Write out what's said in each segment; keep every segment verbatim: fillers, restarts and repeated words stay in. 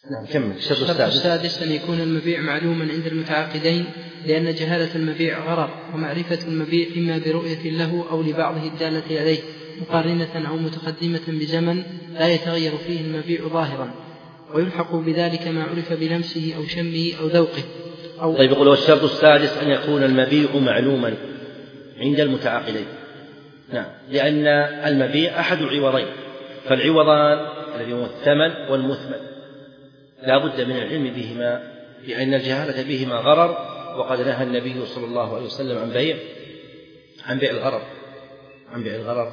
نعم كمل. الشرط السادس أن يكون المبيع معلوما عند المتعاقدين، لأن جهالة المبيع غرر، ومعرفة المبيع إما برؤية له أو لبعضه الدالة عليه مقارنة أو متقدمة بزمن لا يتغير فيه المبيع ظاهرا، ويلحق بذلك ما عرف بلمسه أو شمه أو ذوقه أو طيب يقول الشرط السادس أن يكون المبيع معلوما عند المتعاقدين. نعم، لأن المبيع أحد العوضين، فالعوضان الذي هو الثمن والمثمن لا بد من العلم بهما، لأن الجهالة بهما غرر، وقد نهى النبي صلى الله عليه وسلم عن بيع عن بيع الغرر عن بيع الغرر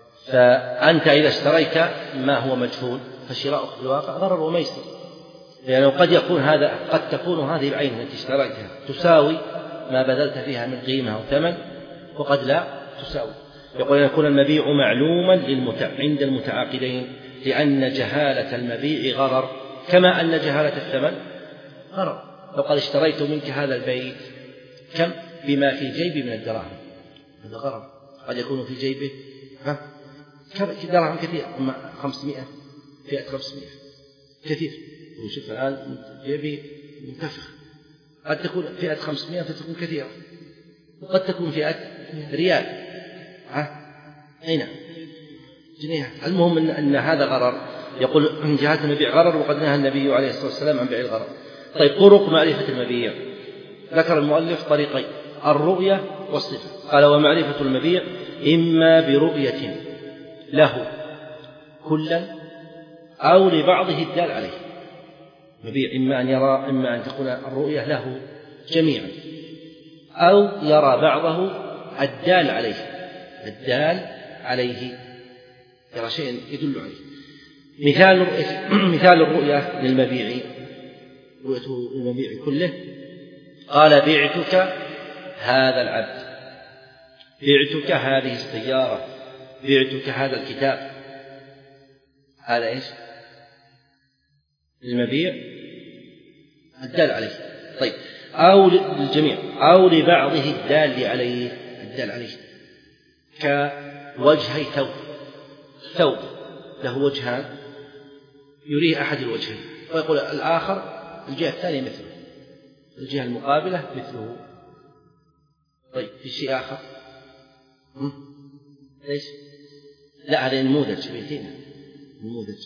فأنت إذا اشتريت ما هو مجهول فشراء في الواقع غرر وميسر، لأنه قد يكون هذا قد تكون هذه العين التي اشتريتها تساوي ما بذلت فيها من قيمة أو ثمن، وقد لا تساوي. يقول أن يكون المبيع معلوما للمتع... عند المتعاقدين، لأن جهالة المبيع غرر، كما أن جهالة الثمن غرر. لو قد اشتريت منك هذا البيت كم بما في جيبي من الدراهم، هذا غرر، قد يكون في جيبه ها دراهم كثير، خمسمائة فئة خمسمائة كثير، وشوف الآن جيبي منتفخ، قد تكون فئة خمسمائة فتكون كثيرة، وقد تكون فئة ريال ها أين جنيه. المهم أن, أن هذا غرر. يقول من جهة المبيع غرر، وقد نهى النبي عليه الصلاة والسلام عن بيع الغرر. طيب طرق معرفة المبيع، ذكر المؤلف طريقين: الرؤية والصفة. قال ومعرفة المبيع إما برؤية له كلا أو لبعضه الدال عليه. مبيع إما أن يرى إما أن تكون الرؤية له جميعا، أو يرى بعضه الدال عليه الدال عليه يرى شيء يدل عليه. مثال مثال الرؤية للمبيع، رؤية المبيع كله، قال بعتك هذا العبد، بعتك هذه السيارة، بعتك هذا الكتاب. هذا إيش؟ للمبيع الدال عليه. طيب أو للجميع أو لبعضه الدال عليه الدال عليه كوجهي ثوب، ثوب له وجهان يريه أحد الوجهين، ويقول الآخر الجهة الثانية مثله، الجهة المقابلة مثله. طيب في شيء آخر ليش؟ لا هذا نموذج بيتنا نموذج.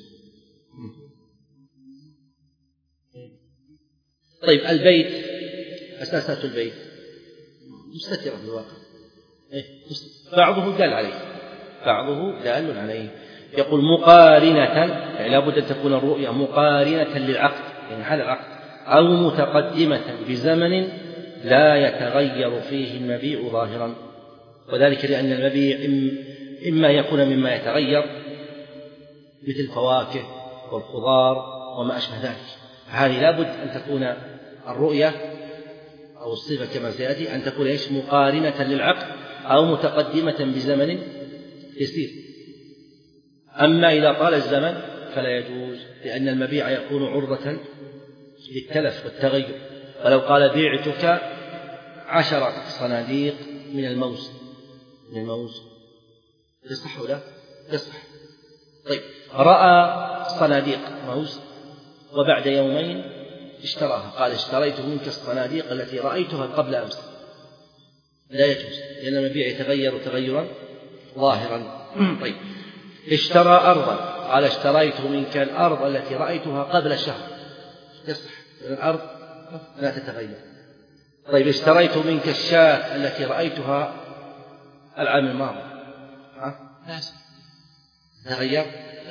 طيب البيت، أساسات البيت مستترة في الواقع، بعضه دال عليه بعضه دال عليه. يقول مقارنة، يعني لابد أن تكون الرؤية مقارنة للعقد، يعني حال العقد، أو متقدمة بزمن لا يتغير فيه المبيع ظاهرا، وذلك لأن المبيع إما يكون مما يتغير مثل الفواكه والخضار وما أشبه ذلك، هذه لابد أن تكون الرؤية أو الصفة كما سيأتي أن تكون إيش؟ مقارنة للعقد أو متقدمة بزمن يسير. أما إذا طال الزمن فلا يجوز، لأن المبيع يكون عرضة للتلف والتغير. ولو قال بيعتك عشرة صناديق من الموز من الموز يصح ولا يصح؟ طيب رأى صناديق موز وبعد يومين اشتراها، قال اشتريت منك الصناديق التي رأيتها قبل أمس، لا يجوز، لأن المبيع يتغير تغيرا ظاهرا. طيب اشترى أرضا، قال اشتريت منك الأرض التي رأيتها قبل شهر، يصح، الأرض لا تتغير. طيب اشتريت منك الشاة التي رأيتها العام الماضي، ها تغير؟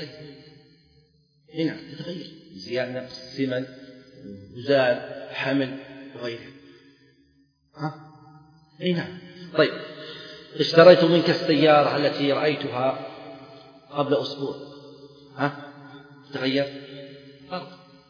هنا تتغير، زيادة نقص ثمن وزاد حمل وغيره، ها هنا. طيب اشتريت منك السيارة التي رأيتها قبل أسبوع، ها تغير؟ فرق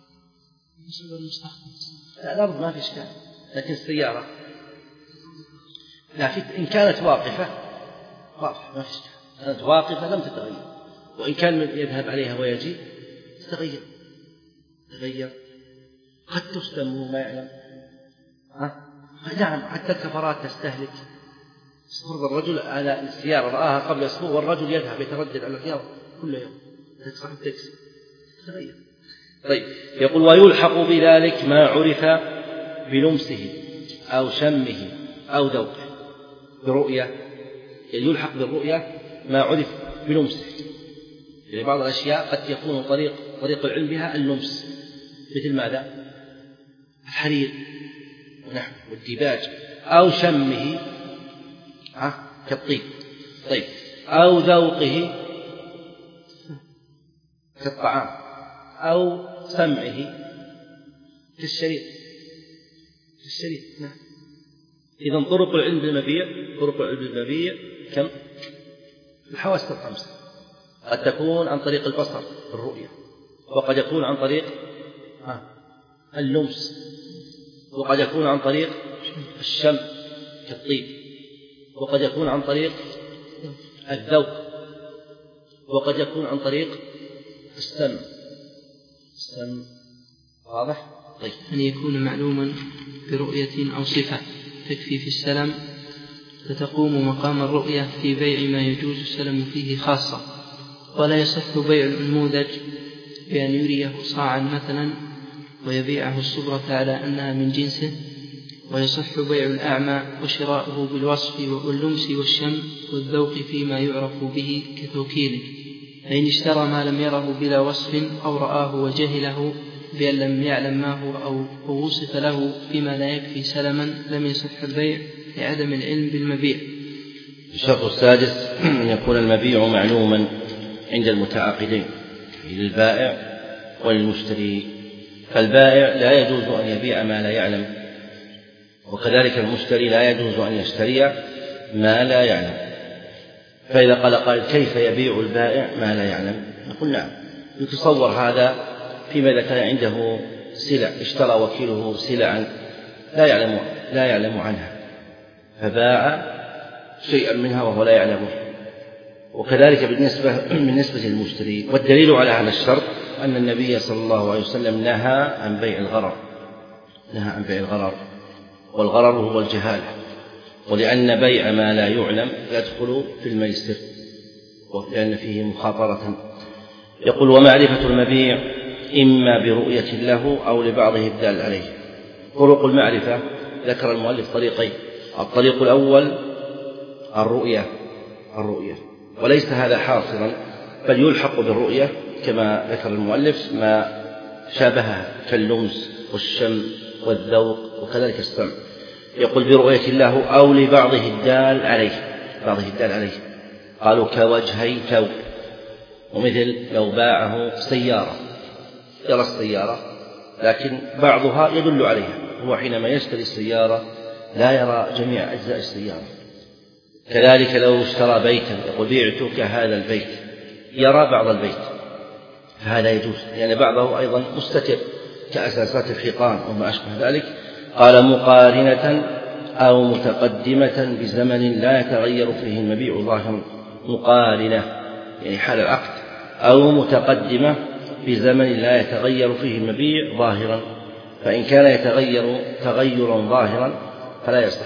لا الأرض ما في إشكال، لكن السيارة لا، في إن كانت واقفة واقفة ما في إشكال، كانت واقفة لم تتغير، وإن كان يذهب عليها ويجي تتغير تغير قد تسلم ما يعلم، ها نعم. حتى الكفرات تستهلك، فرض الرجل على السيارة رآها قبل أسبوع والرجل يذهب يتردد على الرياض كل يوم تدفع التاكسي تتغير. طيب يقول ويلحق بذلك ما عرف بلمسه أو شمه أو ذوقه برؤية، يعني يلحق بالرؤية ما عرف بلمسه. يعني بعض الأشياء قد يكون طريق طريق العلم بها اللمس، مثل ماذا؟ الحرير نحو والديباج، أو شمه كالطيب، طيب أو ذوقه كالطعام، أو سمعه كالشريط كالشريط نعم. إذن طرق العلم بالمبيع طرق العلم بالمبيع كم؟ الحواس الخمسة، قد تكون عن طريق البصر الرؤية، وقد يكون عن طريق اللمس، وقد يكون عن طريق الشم كالطيب، وقد يكون عن طريق الذوق، وقد يكون عن طريق السمع. السمع واضح؟ طيب أن يكون معلوما برؤية أو صفة تكفي في السلم، فتقوم مقام الرؤية في بيع ما يجوز السلم فيه خاصة، ولا يصح بيع النموذج بأن يريه صاعا مثلا ويبيعه الصبرة على أنها من جنسه، ويصح بيع الأعمى وشراؤه بالوصف واللمس والشم والذوق فيما يعرف به كتوكيله، فإن اشترى ما لم يره بلا وصف أو رآه وجهله بأن لم يعلم ما هو أو وصف له فيما لا يكفي سلما لم يصح البيع لعدم العلم بالمبيع. الشرط السادس أن يكون المبيع معلوما عند المتعاقدين للبائع وللمشتري، فالبائع لا يجوز أن يبيع ما لا يعلم، وكذلك المشتري لا يجوز أن يشتري ما لا يعلم. فإذا قال قال كيف يبيع البائع ما لا يعلم؟ نقول نعم، يتصور هذا فيما إذا كان عنده سلع اشترى وكيله سلعا لا يعلم لا يعلم عنها فباع شيئا منها وهو لا يعلمه، وكذلك بالنسبة بالنسبة للمشتري. والدليل على هذا الشرط أن النبي صلى الله عليه وسلم نهى عن بيع الغرر نهى عن بيع الغرر والغرر هو الجهالة، ولأن بيع ما لا يعلم يدخل في الميسر لأن فيه مخاطرة. يقول ومعرفة المبيع إما برؤية له أو لبعضه الدال عليه. طرق المعرفة ذكر المؤلف طريقين، الطريق الأول الرؤية الرؤية وليس هذا حاصرا، بل يلحق بالرؤية كما ذكر المؤلف ما شابهها كاللمس والشم والذوق وكذلك السمع. يقول برؤية الله أو لبعضه الدال عليه بعضه الدال عليه قالوا كوجهي ثوب، ومثل لو باعه سيارة يرى السيارة لكن بعضها يدل عليها، هو حينما يشتري السيارة لا يرى جميع أجزاء السيارة. كذلك لو اشترى بيتا يقول بعتك هذا البيت يرى بعض البيت، فهذا يجوز لأن يعني بعضه أيضا مستتر كأساسات الحيطان وما أشبه ذلك. قال مقارنة أو متقدمة بزمن لا يتغير فيه المبيع ظاهرا، مقارنة يعني حال العقد، أو متقدمة بزمن لا يتغير فيه المبيع ظاهرا، فإن كان يتغير تغيرا ظاهرا فلا يصح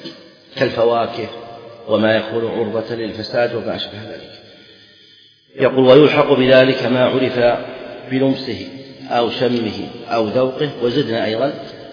كالفواكه وما يكون عرضة للفساد وما أشبه ذلك. يقول ويلحق بذلك ما عرف بلمسه أو شمه أو ذوقه. وزدنا أيضا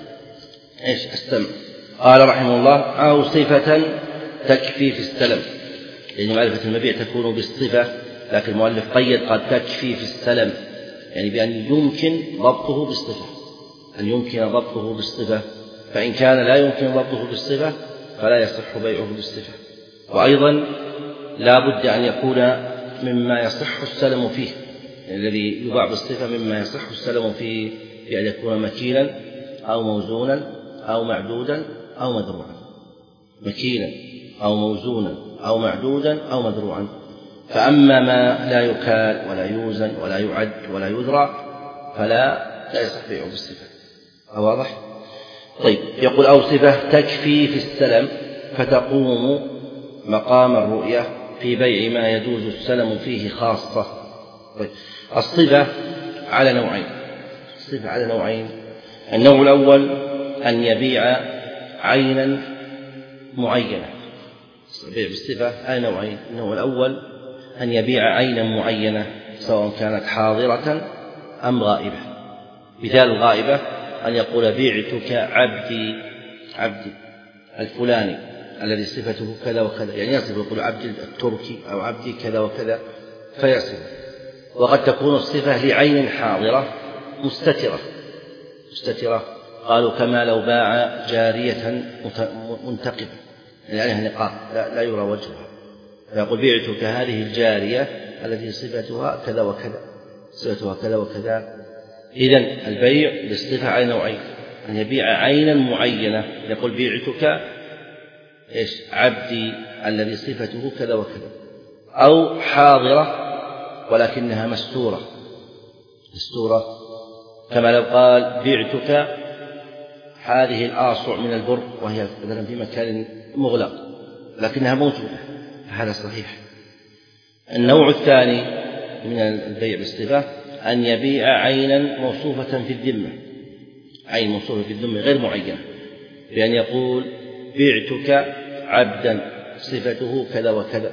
إيش السمع. قال رحمه الله أو صفة تكفي في السلم، لأن يعني معرفة المبيع تكون بالصفة، لكن المؤلف قيد قد تكفي في السلم، يعني بأن يمكن ضبطه بالصفة أن يمكن ضبطه بالصفة فإن كان لا يمكن ضبطه بالصفة فلا يصح بيعه بالصفة. وأيضا لا بد أن يكون مما يصح السلم فيه، يعني الذي يباع بالصفة مما يصح السلم فيه بأن يكون مكيلا أو موزونا أو معدودا أو مذروعا، مكيلا أو موزونا أو معدودا أو مذروعا. فأما ما لا يكال ولا يوزن ولا يعد ولا يذرع فلا لا يصح بيعه بالصفة. واضح؟ طيب يقول أو صفة تكفي في السلم فتقوم مقام الرؤية في بيع ما يجوز السلم فيه خاصة. طيب الصفة على نوعين الصفة على نوعين النوع الأول أن يبيع عينا معينة. البيع بالصفة على نوعين، النوع الأول أن يبيع عينا معينة سواء كانت حاضرة أم غائبة، مثال الغائبة أن يقول بعتك عبدي عبدي الفلاني الذي صفته كذا وكذا، يعني يصف يقول عبدي التركي أو عبدي كذا وكذا فيصف. وقد تكون الصفة لعين حاضرة مستترة مستترة قالوا كما لو باع جارية منتقبة يعني عليها نقاب لا, لا يرى وجهها، فيقول بعتك هذه الجارية التي صفتها كذا وكذا صفتها كذا وكذا. إذن البيع بالصفة على نوعين، أن يبيع عينا معينة يقول بعتك إيش عبدي الذي صفته كذا وكذا، أو حاضرة ولكنها مستورة مستورة كما لو قال بعتك هذه الآصع من البر وهي مثلا في مكان مغلق لكنها موجودة، هذا صحيح. النوع الثاني من البيع بالصفة أن يبيع عينا موصوفة في الذمة، عين موصوفة في الذمة غير معينة، بأن يقول بعتك عبدا صفته كذا وكذا،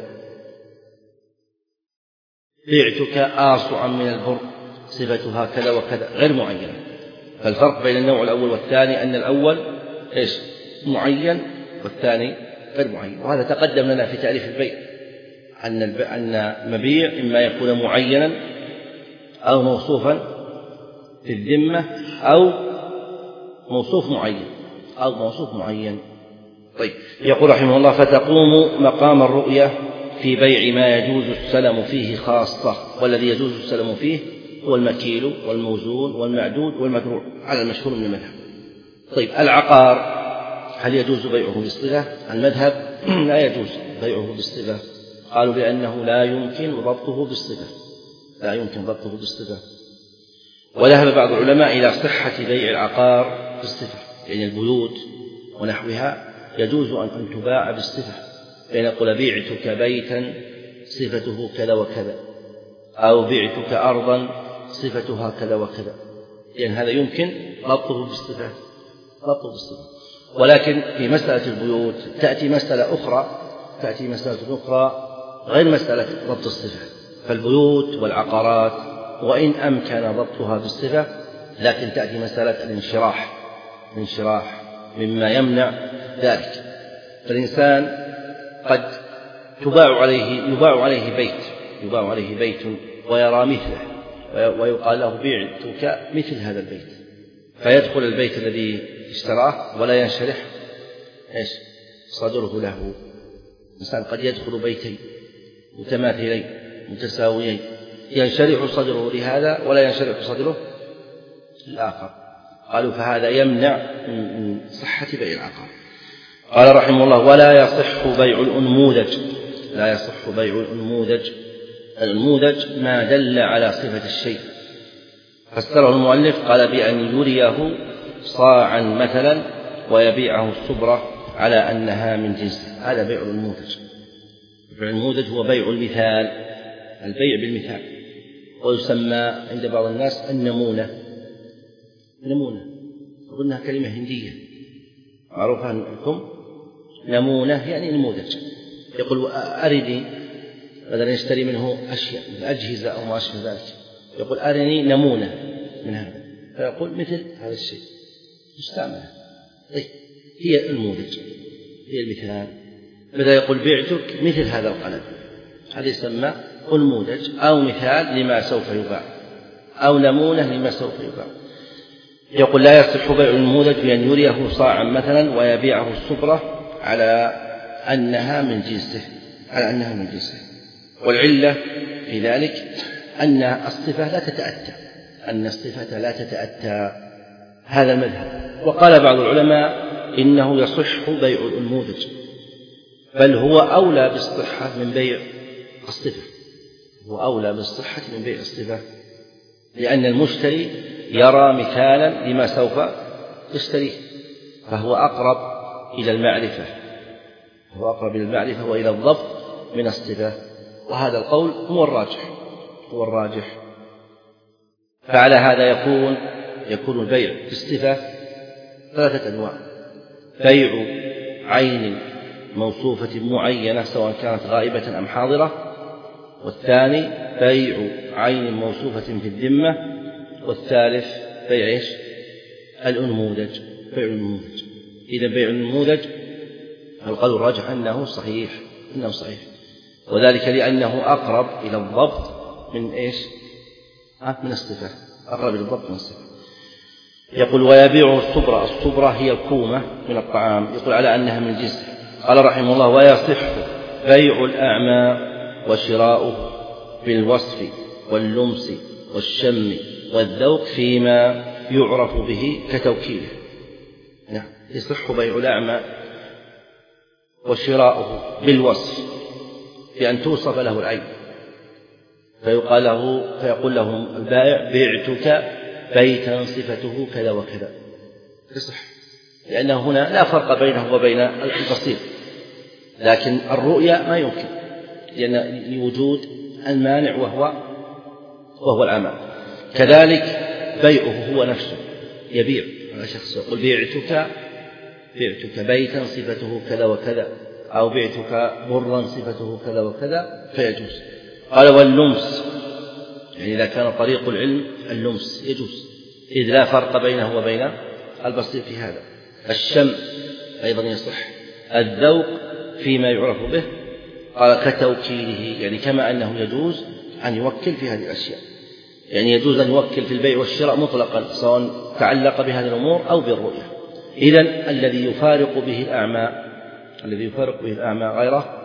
بعتك آصعا من البر صفتها كذا وكذا غير معينة. فالفرق بين النوع الأول والثاني أن الأول إيش معين والثاني غير معين، وهذا تقدم لنا في تعريف البيع أن أن المبيع إما يكون معينا أو موصوفا في الذمة أو موصوف معين أو موصوف معين. طيب يقول رحمه الله فتقوم مقام الرؤية في بيع ما يجوز السلم فيه خاصة، والذي يجوز السلم فيه هو المكيل والموزون والمعدود والمدروع على المشهور من المذهب. طيب العقار هل يجوز بيعه بالصفة؟ المذهب لا يجوز بيعه بالصفة، قالوا بأنه لا يمكن ضبطه بالصفة لا يمكن ضبطه بالصفة. وذهب بعض العلماء إلى صحة بيع العقار بالصفة، يعني البيوت ونحوها يجوز أن تباع بالصفة، بأن يقول بعتك بيتا صفته كذا وكذا أو بعتك أرضا صفتها كذا وكذا، لأن يعني هذا يمكن ضبطه بالصفة ضبطه بالصفة. ولكن في مسألة البيوت تأتي مسألة أخرى تأتي مسألة أخرى غير مسألة ضبط الصفة. فالبيوت والعقارات وإن أمكن ضبطها بالصفة لكن تأتي مسألة الانشراح الانشراح مما يمنع ذلك. فالإنسان قد تباع عليه يباع عليه بيت يباع عليه بيت ويرى مثله ويقال له بعتك مثل هذا البيت، فيدخل البيت الذي اشتراه ولا ينشرح ايش صدره له. الإنسان قد يدخل بيتين متماثلين متساويين ينشرح صدره لهذا ولا ينشرح صدره للآخر، قالوا فهذا يمنع من صحة بيع العقار. قال رحمه الله ولا يصح بيع الأنموذج لا يصح بيع الأنموذج. الأنموذج ما دل على صفة الشيء، فسره المؤلف قال بأن يريه صاعا مثلا ويبيعه الصبرة على أنها من جنسه، هذا بيع الأنموذج. بيع الأنموذج هو بيع المثال، البيع بالمثال، ويسمى عند بعض الناس النمونة. نمونة أظنها كلمة هندية معروفة عندكم، نمونة يعني نموذج. يقول أرني بدل يشتري منه أشياء أجهزة أو ما أشبه ذلك، يقول أرني نمونة من هذا، فيقول مثل هذا الشيء مستعملة. طيب هي النموذج هي المثال، بدأ يقول بعتك مثل هذا القلم، هذا يسمى نموذج أو مثال لما سوف يباع أو نمونة لما سوف يباع. يقول لا يصح بيع النموذج بأن يريه صاعا مثلا ويبيعه الصبرة على أنها من جنسه على أنها من جنسه. والعلة في ذلك أن الصفة لا تتأتى أن الصفة لا تتأتى هذا المذهب. وقال بعض العلماء إنه يصح بيع النموذج، بل هو أولى بالصحة من بيع الصفة هو أولى بالصحة من بيع الصفة، لأن المشتري يرى مثالا لما سوف يشتريه، فهو أقرب إلى المعرفة هو أقرب إلى المعرفة وإلى الضبط من الصفة، وهذا القول هو الراجح هو الراجح. فعلى هذا يكون يكون البيع بالصفة ثلاثة أنواع: بيع عين موصوفة معينة سواء كانت غائبة أم حاضرة، والثاني بيع عين موصوفة في الذمة، والثالث بيع إيش؟ الأنموذج، بيع النموذج. إذا بيع النموذج القول الراجح أنه صحيح، أنه صحيح، وذلك لأنه أقرب إلى الضبط من إيش؟ من الصفة، أقرب إلى الضبط من الصفة. يقول ويبيع الصبرة، الصبرة هي الكومة من الطعام، يقول على أنها من جنسه. قال رحمه الله ويصح بيع الأعمى وشراؤه بالوصف واللمس والشم والذوق فيما يعرف به كتوكيله. نعم، يصح بيع الأعمى وشراؤه بالوصف، بأن توصف له العين، فيقال له فيقول له البائع بعتك بيتا صفته كذا وكذا، يصح، لأنه هنا لا فرق بينه وبين البصير، لكن الرؤيا ما يمكن لأن لوجود المانع وهو وهو العمى. كذلك بيعه هو نفسه، يبيع على شخص يقول بعتك بعتك بيتا صفته كذا وكذا، أو بعتك برا صفته كذا وكذا، فيجوز. قال واللمس، يعني إذا كان طريق العلم اللمس يجوز، إذ لا فرق بينه وبين البصير في هذا. الشم أيضا يصح. الذوق فيما يعرف به، قال كتوكيله، يعني كما أنه يجوز أن يوكل في هذه الأشياء، يعني يجوز أن يوكل في البيع والشراء مطلقا سواء تعلق بهذه الأمور أو بالرؤية. إذن الذي يفارق به الأعمى الذي يفارق به الأعمى غيره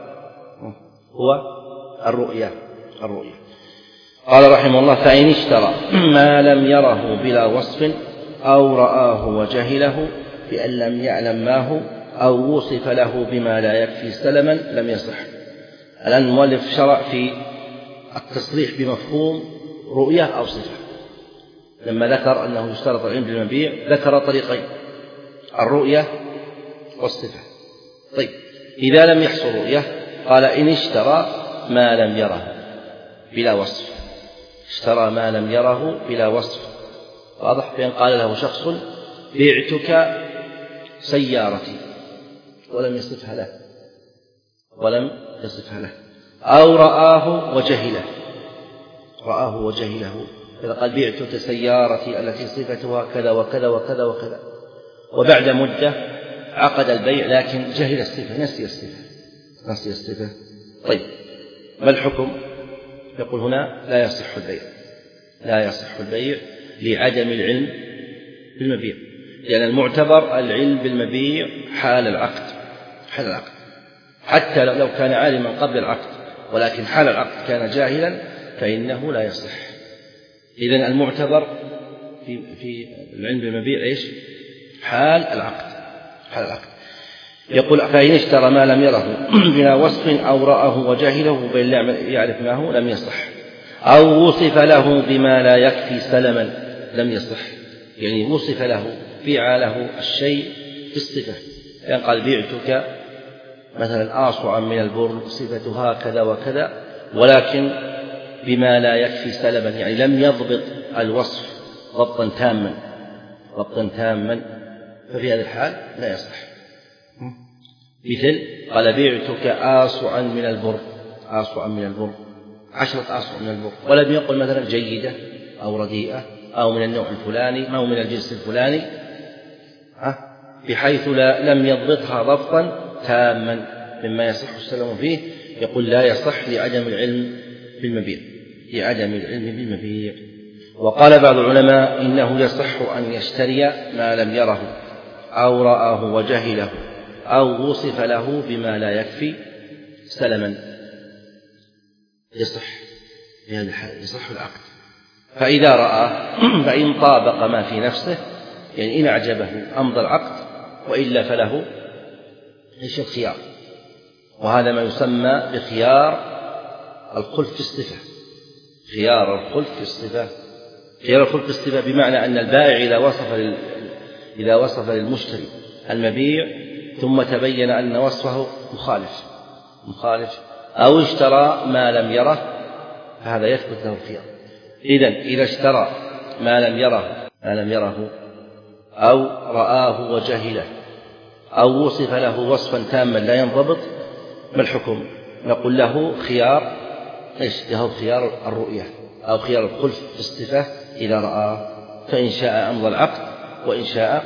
هو الرؤية الرؤية قال رحمه الله فإن اشترى ما لم يره بلا وصف أو رآه وجهله بأن لم يعلم ما هو أو وصف له بما لا يكفي سلما لم يصح. الآن المؤلف شرع في التصريح بمفهوم رؤية أو صفة. لما ذكر أنه يشترط العلم بالمبيع ذكر طريقين، الرؤية والصفة. طيب إذا لم يحصل رؤية قال إن اشترى ما لم يره بلا وصف، اشترى ما لم يره بلا وصف، واضح؟ بأن قال له شخص بعتك سيارتي ولم يصفها له ولم يصفها له، أو رآه وجهله رآه وجهله، إذا قال بعتك سيارتي التي صفتها كذا وكذا وكذا وكذا، وبعد مدة عقد البيع لكن جهل الصفة، نسي الصفة نسي الصفة طيب ما الحكم؟ يقول هنا لا يصح البيع لا يصح البيع لعدم العلم بالمبيع، لأن المعتبر العلم بالمبيع حال العقد حال العقد حتى لو كان عالما قبل العقد، ولكن حال العقد كان جاهلا فإنه لا يصح. إذن المعتبر في في العلم بالمبيع إيش؟ حال العقد حال العقد. يقول فإن اشترى ما لم يره بلا وصف أو رآه وجهله بل يعرف ما هو لم يصح، أو وصف له بما لا يكفي سلما لم يصح، يعني وصف له بيع له الشيء في الصفة، يعني قال بعتك مثلا آصعا من البر صفتها كذا وكذا، ولكن بما لا يكفي سلما، يعني لم يضبط الوصف ضبطا تاما ضبطا تاما ففي هذا الحال لا يصح. مثل قال بعتك آصعا من البر آصعا من البر عشرة آصع من البر، ولم يقل مثلا جيدة أو رديئة أو من النوع الفلاني أو من الجنس الفلاني، بحيث لا لم يضبطها ضبطا تاما مما يصح السلم فيه. يقول لا يصح لعدم العلم بالمبيع لعدم العلم بالمبيع. وقال بعض العلماء إنه يصح أن يشتري ما لم يره أو رآه وجهله أو وصف له بما لا يكفي سلما، يصح في هذه الحالة يصح العقد. فإذا رأى فإن طابق ما في نفسه، يعني إن أعجبه أمضى العقد، وإلا فله إيش الخيار، وهذا ما يسمى بخيار الخلف في الصفة. خيار الخلف في الصفة خيار الخلف في الصفة بمعنى أن البائع إذا وصف لل... إذا وصف للمشتري المبيع ثم تبين أن وصفه مخالف مخالف أو اشترى ما لم يره، فهذا يثبت له الخيار. إذن إذا اشترى ما لم يره ما لم يره أو رآه وجهله أو وصف له وصفا تاما لا ينضبط، ما الحكم؟ نقول له خيار إيش؟ له خيار الرؤية أو خيار الخلف في الصفة إذا رأى فإن شاء أمضى العقد وإن شاء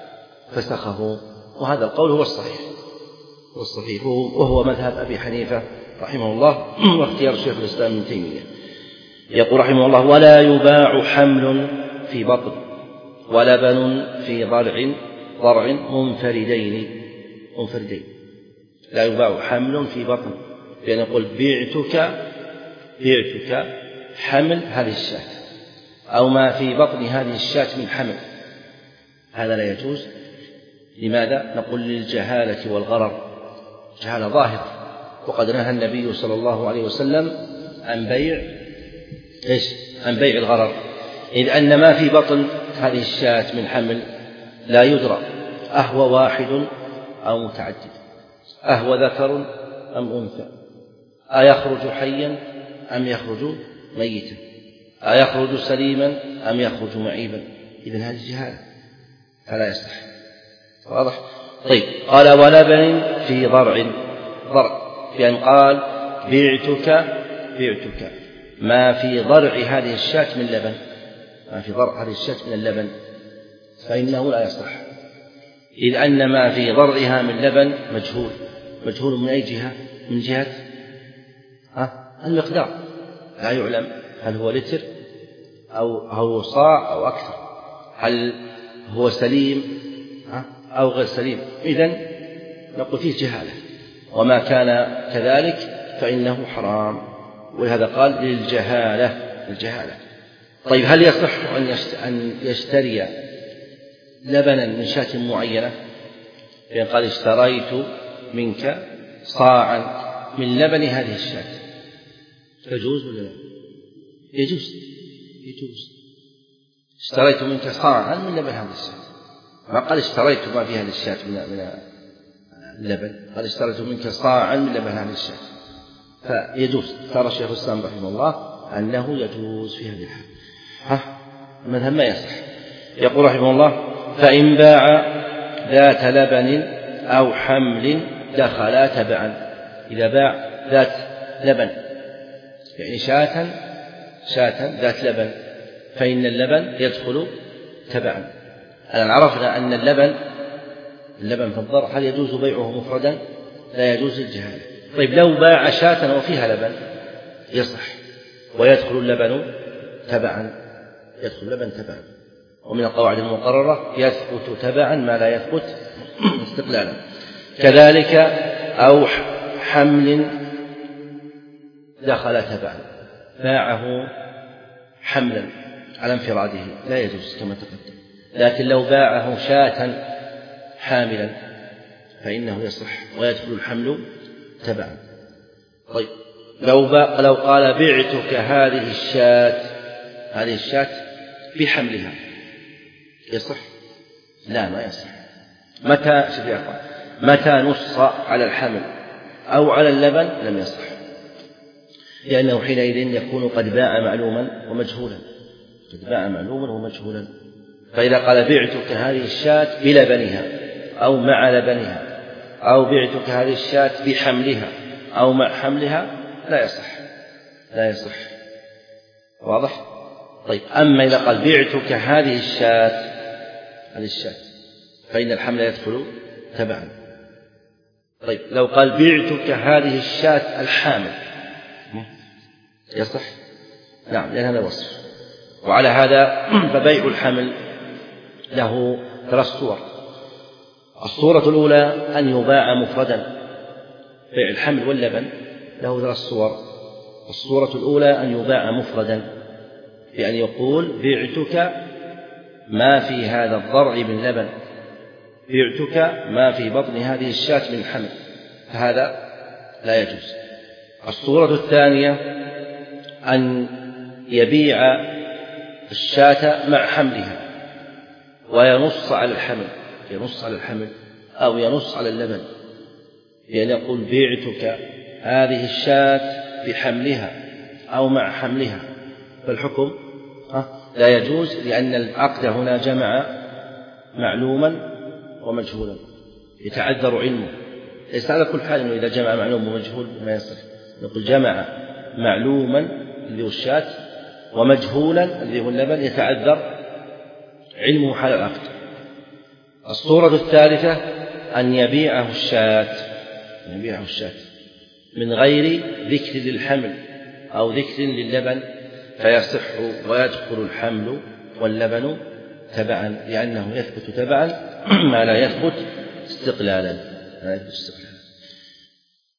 فسخه. وهذا القول هو الصحيح هو الصحيح وهو مذهب أبي حنيفة رحمه الله واختيار شيخ الإسلام ابن تيمية. يقول رحمه الله: ولا يباع حمل في بطن ولبن في ضرع ضرع منفردين منفردين لا يباع حمل في بطن، لأن يقول بعتك بعتك حمل هذه الشاة أو ما في بطن هذه الشاة من حمل، هذا لا يجوز. لماذا؟ نقول للجهالة والغرر، جهالة ظاهرة، وقد نهى النبي صلى الله عليه وسلم عن بيع إيش؟ عن بيع الغرر، إذ أن ما في بطن هذه الشاة من حمل لا يدرى أهو واحد أو متعدد، أهو ذكر أم أنثى، أيخرج حيا أم يخرج ميتا، أيخرج سليما أم يخرج معيبا. إذن هذه جهالة فلا يصح. واضح؟ طيب، قال: ولبن في ضرع ضرع، يعني قال بعتك بعتك ما في ضرع هذه الشاة من لبن، ما في ضرع هذه الشاة من اللبن، فإنه لا يصح، إذ أن ما في ضرعها من لبن مجهول. مجهول من أي جهة؟ من جهة ها المقدار، لا يعلم هل هو لتر أو هو صاع أو أكثر، هل هو سليم أو غير سليم. إذن نقول فيه جهالة، وما كان كذلك فإنه حرام، ولهذا قال للجهالة الجهالة. طيب، هل يصح أن يشتري لبنا من شاة معينة؟ لأن قال: اشتريت منك صاعا من لبن هذه الشاة، يجوز ولا لا؟ يجوز يجوز اشتريت منك صاعا من لبن هذه الشاة، ما قال اشتريت ما في هذه الشاة من اللبن، قال اشتريت منك صاعا من لبن هذه الشاة، فيجوز. اختار شيخ الإسلام رحمه الله أنه يجوز في هذه الحال. ها المذهب ما يصح. يقول رحمه الله: فإن باع ذات لبن أو حمل دخلا تبعا. إذا باع ذات لبن يعني شاة شاة ذات لبن، فإن اللبن يدخل تبعا. الآن عرفنا أن اللبن اللبن في الضرع هل يجوز بيعه مفردا؟ لا يجوز الجهالة. طيب، لو باع شاة وفيها لبن يصح، ويدخل اللبن تبعا، يدخل اللبن تبعا. ومن القواعد المقررة يثبت تبعا ما لا يثبت استقلالا. كذلك أو حمل دخل تبعا، باعه حملا على انفراده لا يجوز كما تقدم، لكن لو باعه شاة حاملا فإنه يصح ويدخل الحمل تبعا. طيب، لو, لو قال: بعتك هذه الشاة هذه الشاة بحملها، يصح؟ لا، ما يصح. متى متى نص على الحمل أو على اللبن لم يصح، لأنه حينئذ يكون قد باع معلوما ومجهولا، قد باع معلوما ومجهولا. فإذا قال: بعتك هذه الشاة بلبنها أو مع لبنها، أو بعتك هذه الشاة بحملها أو مع حملها، لا يصح لا يصح. واضح؟ طيب، أما إذا قال: بعتك هذه الشاة هذه الشاة فإن الحمل يدخل تبعا. طيب، لو قال: بعتك هذه الشاة الحامل، يصح؟ نعم، لأن هذا وصف. وعلى هذا فبيع الحمل له ثلاث صور. الصورة الأولى أن يباع مفردا، بيع الحمل واللبن له ثلاث صور. الصورة الأولى أن يباع مفردا، بأن يقول: بعتك ما في هذا الضرع من لبن، بعتك ما في بطن هذه الشاة من حمل، فهذا لا يجوز. الصورة الثانية أن يبيع الشاة مع حملها وينص على الحمل ينص على الحمل أو ينص على اللبن، بأن يقول: بعتك هذه الشاة بحملها أو مع حملها، فالحكم لا يجوز، لأن العقد هنا جمع معلوما ومجهولا يتعذر علمه. ليس على كل حال أنه إذا جمع معلوم ومجهول ما يصح، نقول جمع معلوما اللي هو الشاة ومجهولا اللي هو اللبن يتعذر علمه حال العقد. الصورة الثالثة أن يبيعه الشاة يبيعه الشاة من غير ذكر للحمل أو ذكر لللبن فيصح ويدخل الحمل واللبن تبعا، لأنه يثبت تبعا ما لا يثبت استقلالا.